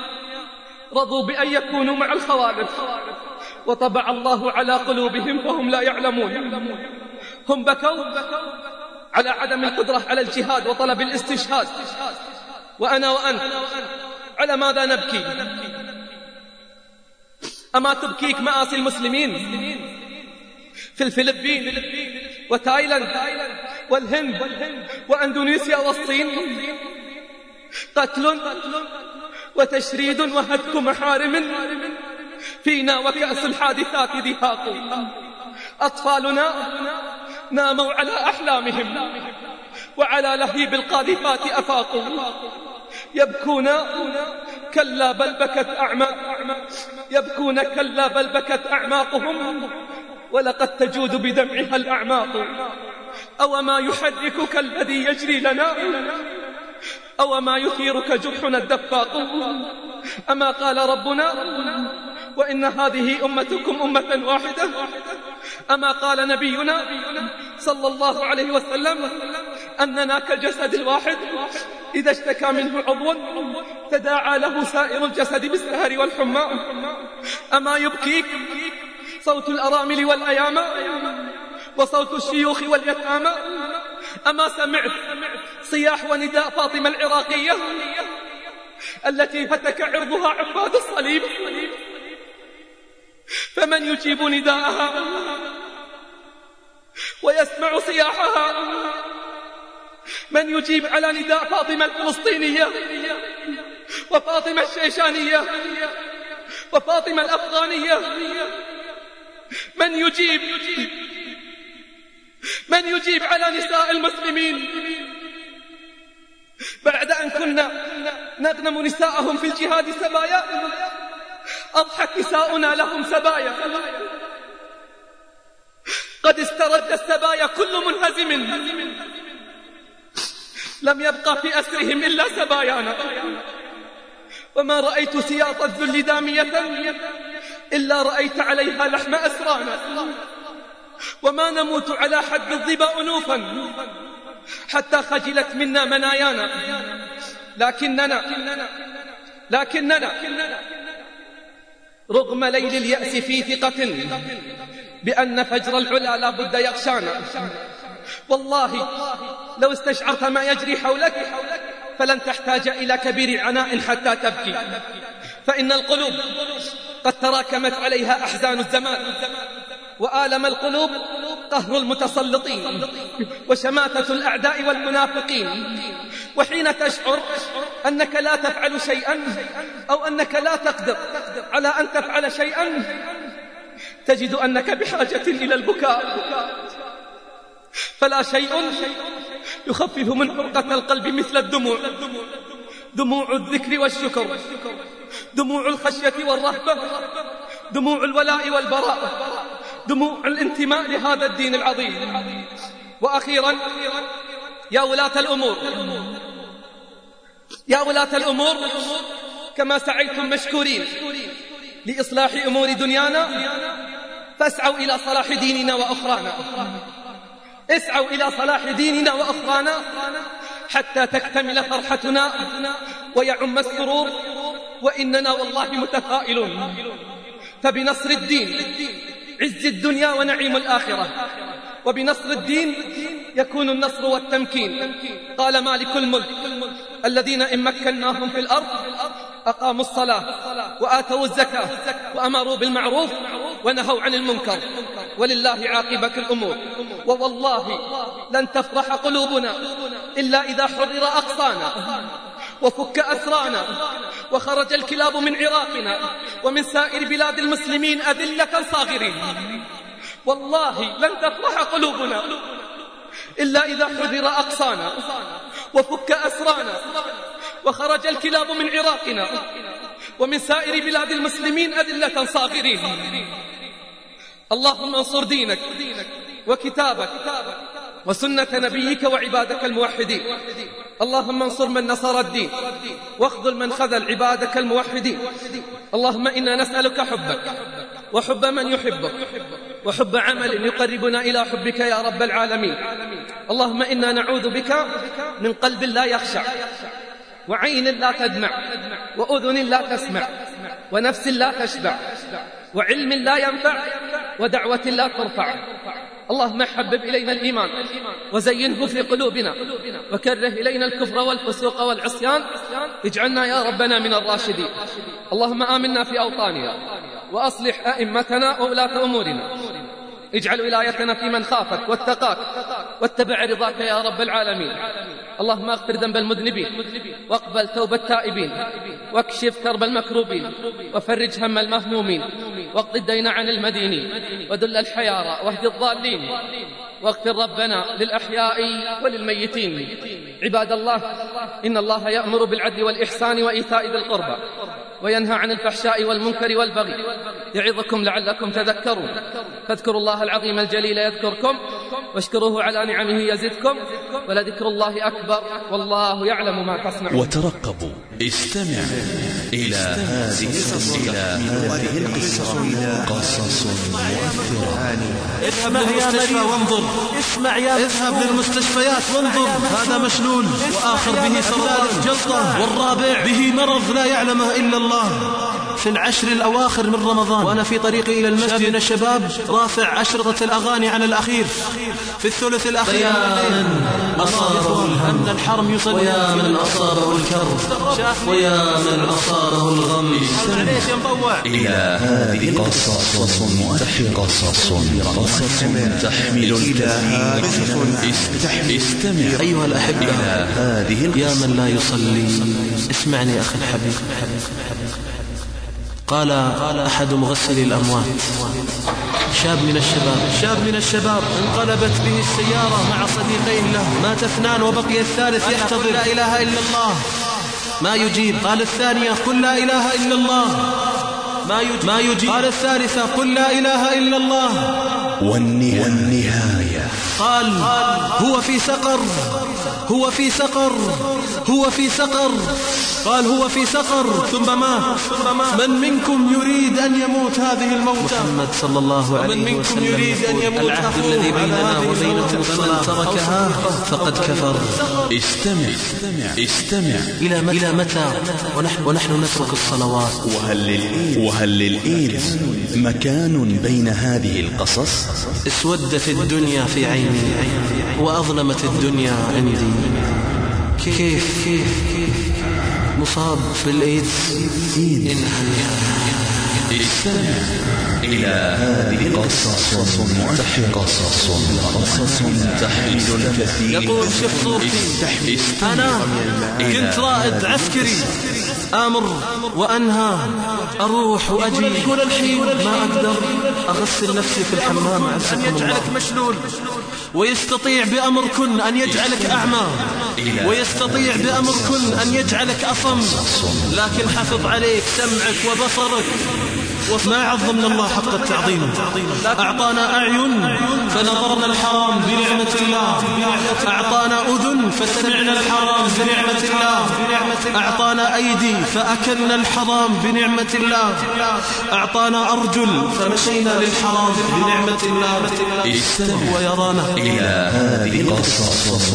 رضوا بأن يكونوا مع الخوالف وطبع الله على قلوبهم فهم لا يعلمون. هم بكوا على عدم القدرة على الجهاد وطلب الاستشهاد، وأنا وأنت على ماذا نبكي؟ أما تبكيك مآسي المسلمين في الفلبين وتايلاند والهند وأندونيسيا والصين؟ قتل وتشريد وهتك محارم فينا وكأس الحادثات دهاق. أطفالنا ناموا على أحلامهم وعلى لهيب القاذفات أفاقوا، يبكون كلا بل بكت يبكون كلا بل بكت أعماقهم ولقد تجود بدمعها الأعماق. أو ما يحركك الذي يجري لنا أو ما يثيرك جرحنا الدفاق. أما قال ربنا وإن هذه أمتكم أمة واحدة. أما قال نبينا صلى الله عليه وسلم أننا كالجسد الواحد إذا اشتكى منه عضو تداعى له سائر الجسد بالسهر والحمى. أما يبكيك صوت الأرامل والأيام وصوت الشيوخ واليتامى. أما سمعت صياح ونداء فاطمة العراقية التي هتك عرضها عباد الصليب؟ فمن يجيب نداءها ويسمع صياحها؟ من يجيب على نداء فاطمة الفلسطينية وفاطمة الشيشانية وفاطمة الأفغانية؟ من يجيب على نساء المسلمين بعد أن كنا نغنم نساءهم في الجهاد سبايا؟ أضحت نساؤنا لهم سبايا. قد استرد السبايا كل منهزم، لم يبقى في أسرهم إلا سبايانا. وما رأيت سياط الذل دامية إلا رأيت عليها لحم أسرانا. وما نموت على حد الظبا أنوفا حتى خجلت منا منايانا. لكننا رغم ليل اليأس في ثقة بأن فجر العلا لا بد يغشانا. والله لو استشعرت ما يجري حولك فلن تحتاج إلى كبير عناء حتى تبكي، فإن القلوب قد تراكمت عليها أحزان الزمان، وآلم القلوب قهر المتسلطين وشماتة الأعداء والمنافقين. وحين تشعر أنك لا تفعل شيئا أو أنك لا تقدر على أن تفعل شيئا تجد أنك بحاجة إلى البكاء. فلا شيء يخفف من حرقة القلب مثل الدموع، دموع الذكر والشكر، دموع الخشية والرهبة، دموع الولاء والبراء، دموع الانتماء لهذا الدين العظيم. وأخيرا يا ولاة الأمور كما سعيتم مشكورين لإصلاح أمور دنيانا فاسعوا إلى صلاح ديننا وأخرانا. اسعوا إلى صلاح ديننا وأخرانا حتى تكتمل فرحتنا ويعم السرور. وإننا والله متفائلون، فبنصر الدين عز الدنيا ونعيم الآخرة، وبنصر الدين يكون النصر والتمكين. قال مالك الملك: الذين إن مكناهم في الأرض أقاموا الصلاة وآتوا الزكاة وأمروا بالمعروف ونهوا عن المنكر ولله عاقبة الأمور. ووالله لن تفرح قلوبنا إلا إذا حرر أقصانا وفك أسرانا وخرج الكلاب من عراقنا ومن سائر بلاد المسلمين أذلة صاغرين. والله لن تفرح قلوبنا إلا إذا حرر أقصانا وفك أسرانا وخرج الكلاب من عراقنا ومن سائر بلاد المسلمين أذلة صاغرين. اللهم انصر دينك وكتابك وسنة نبيك وعبادك الموحدين. اللهم انصر من نصر الدين واخذل من خذل عبادك الموحدين. اللهم إنا نسألك حبك وحب من يحبك وحب عمل يقربنا إلى حبك يا رب العالمين. اللهم إنا نعوذ بك من قلب لا يخشع وعين لا تدمع وأذن لا تسمع ونفس لا تشبع وعلم لا ينفع ودعوة لا ترفع. اللهم حبب إلينا الإيمان وزينه في قلوبنا وكره إلينا الكفر والفسوق والعصيان اجعلنا يا ربنا من الراشدين. اللهم آمنا في أوطاننا وأصلح أئمتنا وولاة أمورنا. اجعل ولايتنا في من خافك واتقاك واتبع رضاك يا رب العالمين. اللهم اغفر ذنب المذنبين واقبل توبة التائبين واكشف كرب المكروبين وفرج هم المهمومين واقض الدين عن المدينين ودل الحيارى واهد الضالين واغفر ربنا للأحياء وللميتين. عباد الله، إن الله يأمر بالعدل والإحسان وإيتاء ذي القربى وينهى عن الفحشاء والمنكر والبغي يعظكم لعلكم تذكرون. فاذكروا الله العظيم الجليل يذكركم واشكروه على نعمه يزدكم ولذكر الله أكبر والله يعلم ما تصنعون. وترقبوا، استمع إلى هذه القصة قصص مؤثرة. اسمع يا مريض وانظر، اسمع يا اذهب للمستشفيات وانظر، هذا مشلول وآخر به سرطان الجلطة والرابع به مرض لا يعلمه إلا الله. في العشر الأواخر من رمضان وأنا في طريقي إلى المسجد من الشباب رافع أشرطة الأغاني على الأخير في الثلث الأخير. ويا من أصابه الهم الحرم يصلي، ويا من أصابه الكرب، ويا من أصابه الغم. إلى هذه قصص تحمل استمع أيها الأحبة إلى هذه يا من لا يصلي، اسمعني أخي الحبيب. قال أحد مغسلي الأموات شاب من الشباب انقلبت به السيارة مع صديقين له، مات اثنان وبقي الثالث يحتضر لا إله إلا الله ما يجيب. قال الثانية قل لا إله إلا الله ما يجيب. قال الثالثة قل لا إله إلا الله. والنهاية قال هو في سقر قال هو في سقر ثم مات. من منكم يريد أن يموت هذه الموتى؟ محمد صلى الله عليه وسلم يريد أن يموت العهد الذي بيننا وبينه فمن تركها فقد كفر. استمع إلى متى ونحن نترك الصلوات؟ وهل للإيد مكان بين هذه القصص؟ اسودت الدنيا في عيني وأظلمت الدنيا عندي. كيف مصاب بالإيدز استمع إلى هذه قصص تحمل الكثير. يقول شيخ صوفي أنا كنت رائد عسكري آمر وأنهى أروح وأجي، يقول الحين ما أقدر أغسل نفسي في الحمام أن يجعلك مشلول، ويستطيع بأمركن أن يجعلك أعمى، ويستطيع بأمركن أن يجعلك أصم، لكن حفظ عليك سمعك وبصرك. وما عظمنا الله حق التعظيم. أعطانا أعين فنظرنا الحرام بنعمة الله، أعطانا أذن فسمعنا الحرام بنعمة الله، أعطانا أيدي فأكلنا الحرام بنعمة الله، أعطانا أرجل فمشينا للحرام بنعمة الله. وهو يرانا. إلى هذه قصص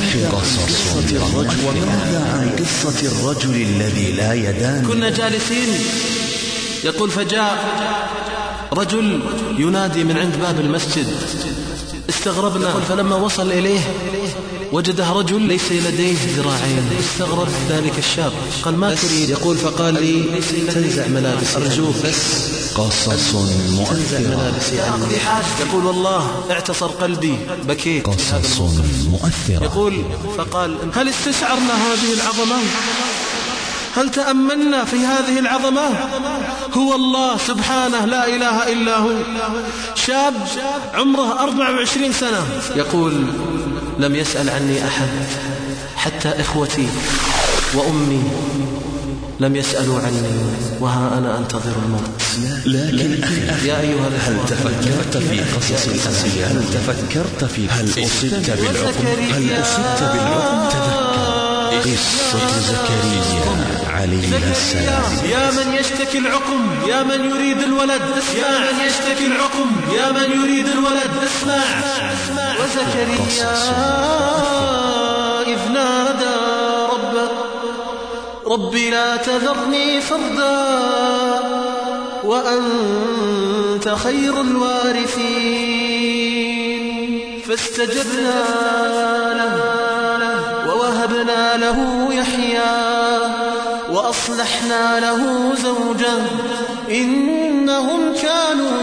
وماذا عن قصة الرجل الذي لا يدان؟ كنا جالسين يقول فجاء رجل ينادي من عند باب المسجد، استغربنا فلما وصل إليه وجده رجل ليس لديه ذراعين، استغرب ذلك الشاب قال ما تريد؟ يقول فقال لي تنزع ملابسي أرجوك بس قصص مؤثرة. يقول والله اعتصر قلبي بكيت. قصص مؤثرة. يقول فقال هل استشعرنا هذه العظمة؟ هل تأملنا في هذه العظمة؟ هو الله سبحانه لا إله إلا هو. شاب عمره 24 سنة يقول لم يسأل عني أحد، حتى إخوتي وأمي لم يسألوا عني، وها أنا أنتظر الموت. لكن أخي يا أيها هل تفكرت في قصص الأنبياء؟ هل أصبت بالعقم؟ قصة زكريا عليه السلام. يا من يشتكي العقم، يا من يريد الولد اسمع، يا من يشتكي العقم، يا من يريد الولد اسمع. وزكريا إذ نادى ربه ربي لا تذرني فردا وأنت خير الوارثين، فاستجبنا له ووهبنا له يحيى وأصلحنا له زوجه إنهم كانوا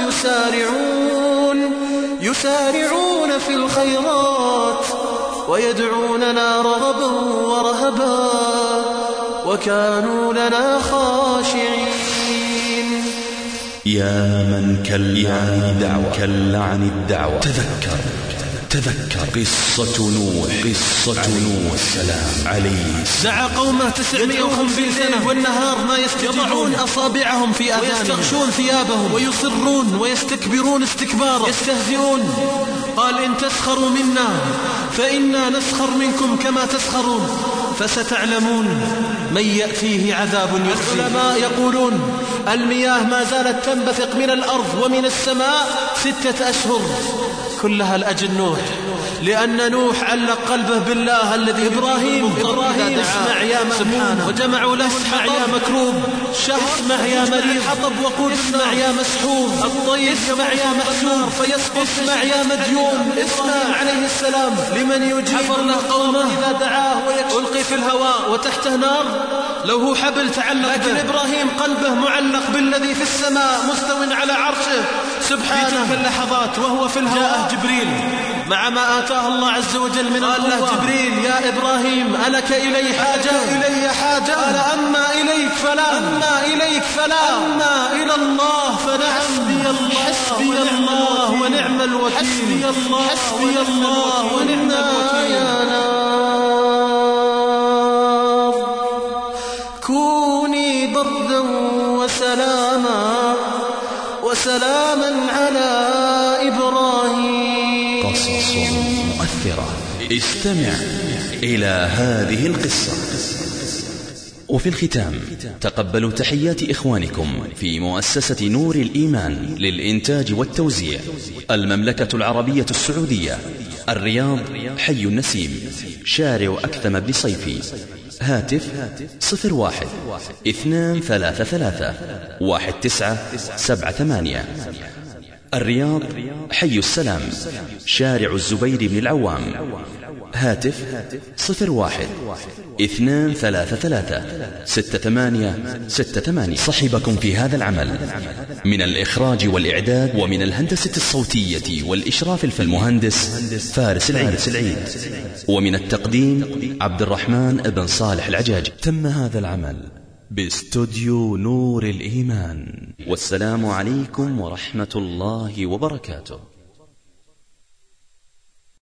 يسارعون في الخيرات ويدعوننا رغبا ورهبا وكانوا لنا خاشعين. يا من كل عن الدعوة تذكر قصة نوح السلام عليه. دعا قومه 950 سنة والنهار ما يضعون أصابعهم في آذانهم ويستغشون ثيابهم ويصرون ويستكبرون استكبارا يستهزئون. قال إن تسخروا منا فإنا نسخر منكم كما تسخرون فستعلمون من يأتيه عذاب يخزي. العلماء يقولون المياه ما زالت تنبثق من الأرض ومن السماء 6 أشهر، كلها لأجل نوح، لأن نوح علق قلبه بالله الذي إبراهيم اسمع يا سبحانه، وجمعوا له اسمع يا مكروب، اسمع يا مريض، حطب وقود اسمع يا مسحور، الطيب اسمع يا محسور، فيسقط اسمع يا مديون. اسمع عليه السلام لمن يجيب حفر له قومه إذا دعاه ويلقي في الهواء وتحته نار لو هو حبل تعلق، لكن إبراهيم قلبه معلق بالذي في السماء مستو على عرشه سبحانه. في تلك اللحظات وهو في الهواء جاءه جبريل مع ما آتاه الله عز وجل من قال له جبريل يا إبراهيم ألك إلي حاجة؟ قال أما إليك فلا أما إلى الله فنعم. حسبي الله ونعم الوكيل. حسبي الله ونعم الوكيل. يا نار كوني بردا وسلاما على إبراهيم. قصص مؤثرة. استمع إلى هذه القصة. وفي الختام تقبلوا تحيات إخوانكم في مؤسسة نور الإيمان للإنتاج والتوزيع، المملكة العربية السعودية، الرياض، حي النسيم، شارع أكثم بن صيفي. هاتف 01-233-1978. الرياض، حي السلام، شارع الزبير بن العوام. هاتف 01-233-6868. صحبكم في هذا العمل من الإخراج والإعداد ومن الهندسة الصوتية والإشراف المهندس فارس العيد، ومن التقديم عبد الرحمن بن صالح العجاج. تم هذا العمل باستوديو نور الإيمان. والسلام عليكم ورحمة الله وبركاته.